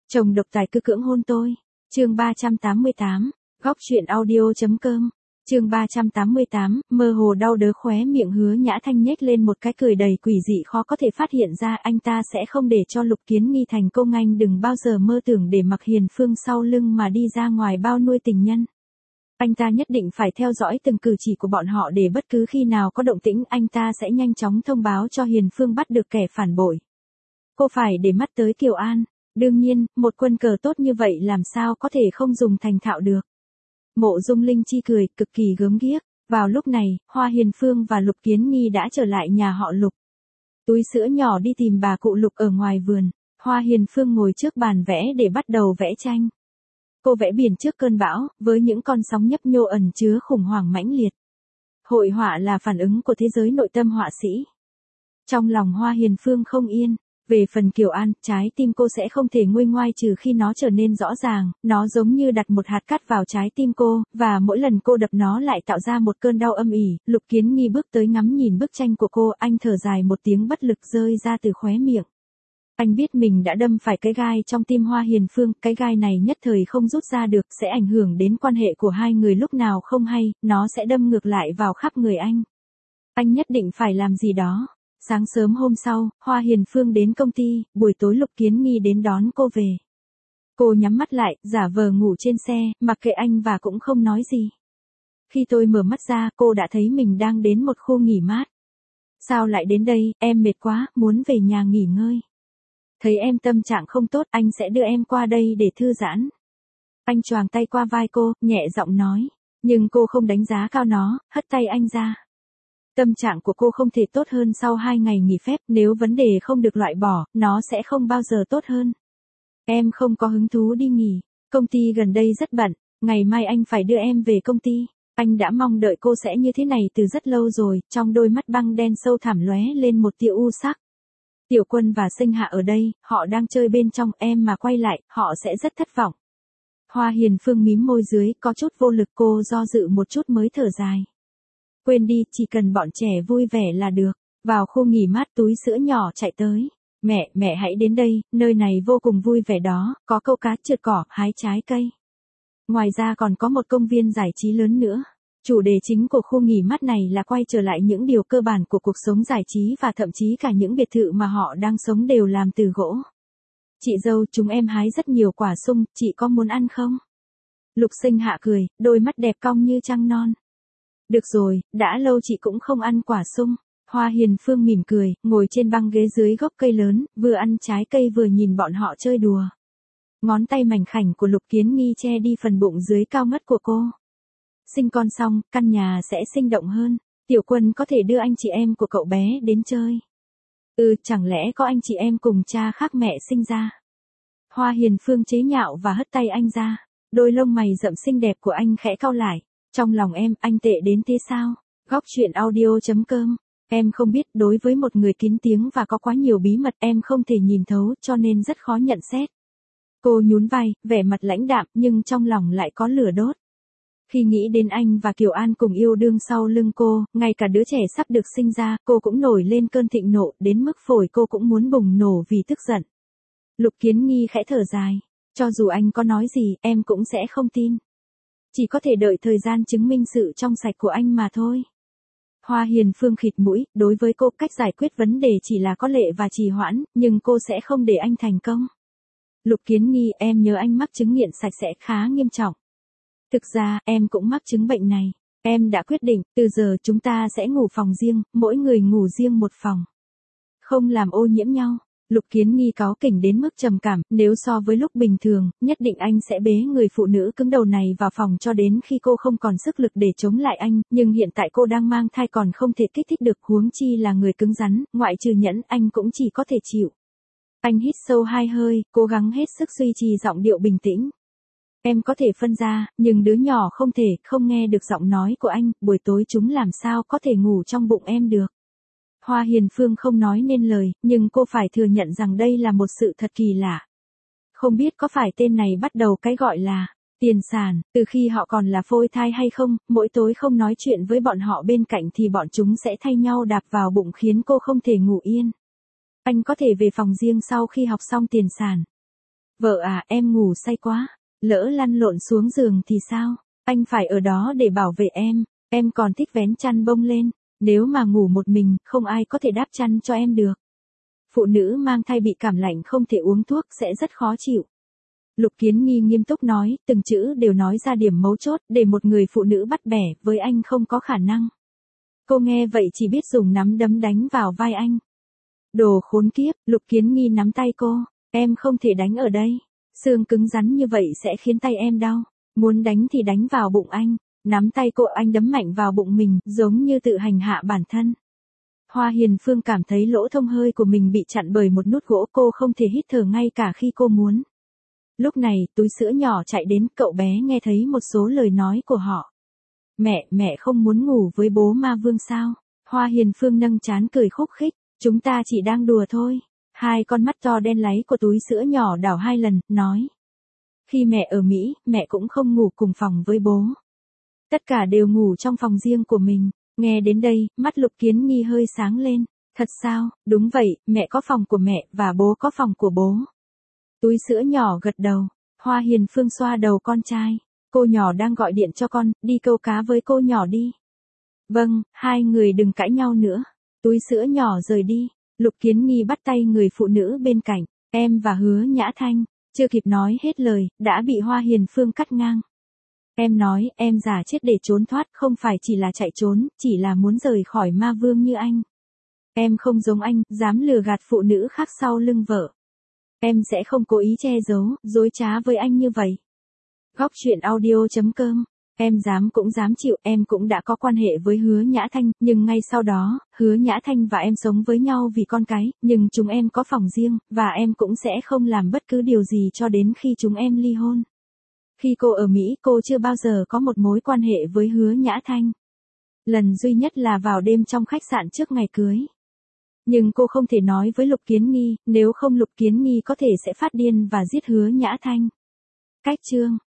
Chồng độc tài cứ cưỡng hôn tôi. Chương 388, góc truyện audio.com. Chương 388, mơ hồ đau đớn khóe miệng Hứa Nhã Thanh nhếch lên một cái cười đầy quỷ dị khó có thể phát hiện ra, anh ta sẽ không để cho Lục Kiến Nghi thành công, anh đừng bao giờ mơ tưởng để mặc Hiền Phương sau lưng mà đi ra ngoài bao nuôi tình nhân. Anh ta nhất định phải theo dõi từng cử chỉ của bọn họ để bất cứ khi nào có động tĩnh anh ta sẽ nhanh chóng thông báo cho Hiền Phương bắt được kẻ phản bội. Cô phải để mắt tới Kiều An. Đương nhiên, một quân cờ tốt như vậy làm sao có thể không dùng thành thạo được. Mộ Dung Linh Chi cười, cực kỳ gớm ghiếc. Vào lúc này, Hoa Hiền Phương và Lục Kiến Nghi đã trở lại nhà họ Lục. Túi sữa nhỏ đi tìm bà cụ Lục ở ngoài vườn. Hoa Hiền Phương ngồi trước bàn vẽ để bắt đầu vẽ tranh. Cô vẽ biển trước cơn bão, với những con sóng nhấp nhô ẩn chứa khủng hoảng mãnh liệt. Hội họa là phản ứng của thế giới nội tâm họa sĩ. Trong lòng Hoa Hiền Phương không yên. Về phần Kiều An, trái tim cô sẽ không thể nguôi ngoai trừ khi nó trở nên rõ ràng, nó giống như đặt một hạt cát vào trái tim cô, và mỗi lần cô đập nó lại tạo ra một cơn đau âm ỉ. Lục Kiến Nghi bước tới ngắm nhìn bức tranh của cô, anh thở dài một tiếng bất lực rơi ra từ khóe miệng. Anh biết mình đã đâm phải cái gai trong tim Hoa Hiền Phương, cái gai này nhất thời không rút ra được, sẽ ảnh hưởng đến quan hệ của hai người lúc nào không hay, nó sẽ đâm ngược lại vào khắp người anh. Anh nhất định phải làm gì đó. Sáng sớm hôm sau, Hoa Hiền Phương đến công ty, buổi tối Lục Kiến Nghi đến đón cô về. Cô nhắm mắt lại, giả vờ ngủ trên xe, mặc kệ anh và cũng không nói gì. Khi tôi mở mắt ra, cô đã thấy mình đang đến một khu nghỉ mát. Sao lại đến đây, em mệt quá, muốn về nhà nghỉ ngơi. Thấy em tâm trạng không tốt, anh sẽ đưa em qua đây để thư giãn. Anh choàng tay qua vai cô, nhẹ giọng nói. Nhưng cô không đánh giá cao nó, hất tay anh ra. Tâm trạng của cô không thể tốt hơn sau 2 ngày nghỉ phép, nếu vấn đề không được loại bỏ, nó sẽ không bao giờ tốt hơn. Em không có hứng thú đi nghỉ, công ty gần đây rất bận, ngày mai anh phải đưa em về công ty. Anh đã mong đợi cô sẽ như thế này từ rất lâu rồi, trong đôi mắt băng đen sâu thẳm lóe lên một tia u sắc. Tiểu Quân và Sinh Hạ ở đây, họ đang chơi bên trong, em mà quay lại, họ sẽ rất thất vọng. Hoa Hiền Phương mím môi dưới, có chút vô lực, cô do dự một chút mới thở dài. Quên đi, chỉ cần bọn trẻ vui vẻ là được. Vào khu nghỉ mát, túi sữa nhỏ chạy tới. Mẹ hãy đến đây, nơi này vô cùng vui vẻ đó, có câu cá trượt cỏ, hái trái cây. Ngoài ra còn có một công viên giải trí lớn nữa. Chủ đề chính của khu nghỉ mát này là quay trở lại những điều cơ bản của cuộc sống giải trí và thậm chí cả những biệt thự mà họ đang sống đều làm từ gỗ. Chị dâu, chúng em hái rất nhiều quả sung, chị có muốn ăn không? Lục Sinh Hạ cười, đôi mắt đẹp cong như trăng non. Được rồi, đã lâu chị cũng không ăn quả sung. Hoa Hiền Phương mỉm cười, ngồi trên băng ghế dưới gốc cây lớn, vừa ăn trái cây vừa nhìn bọn họ chơi đùa. Ngón tay mảnh khảnh của Lục Kiến Nghi che đi phần bụng dưới cao ngất của cô. Sinh con xong, căn nhà sẽ sinh động hơn. Tiểu Quân có thể đưa anh chị em của cậu bé đến chơi. Chẳng lẽ có anh chị em cùng cha khác mẹ sinh ra? Hoa Hiền Phương chế nhạo và hất tay anh ra. Đôi lông mày rậm xinh đẹp của anh khẽ cau lại. Trong lòng em, anh tệ đến thế sao? Góc truyện audio.com. Em không biết, đối với một người kín tiếng và có quá nhiều bí mật em không thể nhìn thấu, cho nên rất khó nhận xét. Cô nhún vai, vẻ mặt lãnh đạm nhưng trong lòng lại có lửa đốt. Khi nghĩ đến anh và Kiều An cùng yêu đương sau lưng cô, ngay cả đứa trẻ sắp được sinh ra, cô cũng nổi lên cơn thịnh nộ, đến mức phổi cô cũng muốn bùng nổ vì tức giận. Lục Kiến Nghi khẽ thở dài. Cho dù anh có nói gì, em cũng sẽ không tin. Chỉ có thể đợi thời gian chứng minh sự trong sạch của anh mà thôi. Hoa Hiền Phương khịt mũi, đối với cô cách giải quyết vấn đề chỉ là có lệ và trì hoãn, nhưng cô sẽ không để anh thành công. Lục Kiến Nghi, em nhớ anh mắc chứng nghiện sạch sẽ khá nghiêm trọng. Thực ra, em cũng mắc chứng bệnh này. Em đã quyết định, từ giờ chúng ta sẽ ngủ phòng riêng, mỗi người ngủ riêng một phòng. Không làm ô nhiễm nhau. Lục Kiến Nghi cáu kỉnh đến mức trầm cảm, nếu so với lúc bình thường, nhất định anh sẽ bế người phụ nữ cứng đầu này vào phòng cho đến khi cô không còn sức lực để chống lại anh, nhưng hiện tại cô đang mang thai còn không thể kích thích được, huống chi là người cứng rắn, ngoại trừ nhẫn anh cũng chỉ có thể chịu. Anh hít sâu 2 hơi, cố gắng hết sức duy trì giọng điệu bình tĩnh. Em có thể phân ra, nhưng đứa nhỏ không thể, không nghe được giọng nói của anh, buổi tối chúng làm sao có thể ngủ trong bụng em được. Hoa Hiền Phương không nói nên lời, nhưng cô phải thừa nhận rằng đây là một sự thật kỳ lạ. Không biết có phải tên này bắt đầu cái gọi là tiền sản, từ khi họ còn là phôi thai hay không, mỗi tối không nói chuyện với bọn họ bên cạnh thì bọn chúng sẽ thay nhau đạp vào bụng khiến cô không thể ngủ yên. Anh có thể về phòng riêng sau khi học xong tiền sản. Vợ à, em ngủ say quá. Lỡ lăn lộn xuống giường thì sao? Anh phải ở đó để bảo vệ em còn thích vén chăn bông lên. Nếu mà ngủ một mình, không ai có thể đáp chăn cho em được. Phụ nữ mang thai bị cảm lạnh không thể uống thuốc sẽ rất khó chịu. Lục Kiến Nghi nghiêm túc nói, từng chữ đều nói ra điểm mấu chốt, để một người phụ nữ bắt bẻ, với anh không có khả năng. Cô nghe vậy chỉ biết dùng nắm đấm đánh vào vai anh. Đồ khốn kiếp, Lục Kiến Nghi nắm tay cô, em không thể đánh ở đây. Xương cứng rắn như vậy sẽ khiến tay em đau. Muốn đánh thì đánh vào bụng anh. Nắm tay cô anh đấm mạnh vào bụng mình, giống như tự hành hạ bản thân. Hoa Hiền Phương cảm thấy lỗ thông hơi của mình bị chặn bởi một nút gỗ, cô không thể hít thở ngay cả khi cô muốn. Lúc này, túi sữa nhỏ chạy đến, cậu bé nghe thấy một số lời nói của họ. Mẹ không muốn ngủ với bố ma vương sao? Hoa Hiền Phương nâng trán cười khúc khích, chúng ta chỉ đang đùa thôi. Hai con mắt to đen láy của túi sữa nhỏ đảo 2 lần, nói. Khi mẹ ở Mỹ, mẹ cũng không ngủ cùng phòng với bố. Tất cả đều ngủ trong phòng riêng của mình. Nghe đến đây, mắt Lục Kiến Nghi hơi sáng lên. Thật sao? Đúng vậy, mẹ có phòng của mẹ, và bố có phòng của bố. Túi sữa nhỏ gật đầu. Hoa Hiền Phương xoa đầu con trai. Cô nhỏ đang gọi điện cho con, đi câu cá với cô nhỏ đi. Vâng, hai người đừng cãi nhau nữa. Túi sữa nhỏ rời đi. Lục Kiến Nghi bắt tay người phụ nữ bên cạnh. Em và Hứa Nhã Thanh. Chưa kịp nói hết lời, đã bị Hoa Hiền Phương cắt ngang. Em nói, em giả chết để trốn thoát, không phải chỉ là chạy trốn, chỉ là muốn rời khỏi ma vương như anh. Em không giống anh, dám lừa gạt phụ nữ khác sau lưng vợ. Em sẽ không cố ý che giấu, dối trá với anh như vậy. Góc truyện audio.com. Em dám cũng dám chịu, em cũng đã có quan hệ với Hứa Nhã Thanh, nhưng ngay sau đó, Hứa Nhã Thanh và em sống với nhau vì con cái, nhưng chúng em có phòng riêng, và em cũng sẽ không làm bất cứ điều gì cho đến khi chúng em ly hôn. Khi cô ở Mỹ, cô chưa bao giờ có một mối quan hệ với Hứa Nhã Thanh. Lần duy nhất là vào đêm trong khách sạn trước ngày cưới. Nhưng cô không thể nói với Lục Kiến Nghi, nếu không Lục Kiến Nghi có thể sẽ phát điên và giết Hứa Nhã Thanh. Cách chương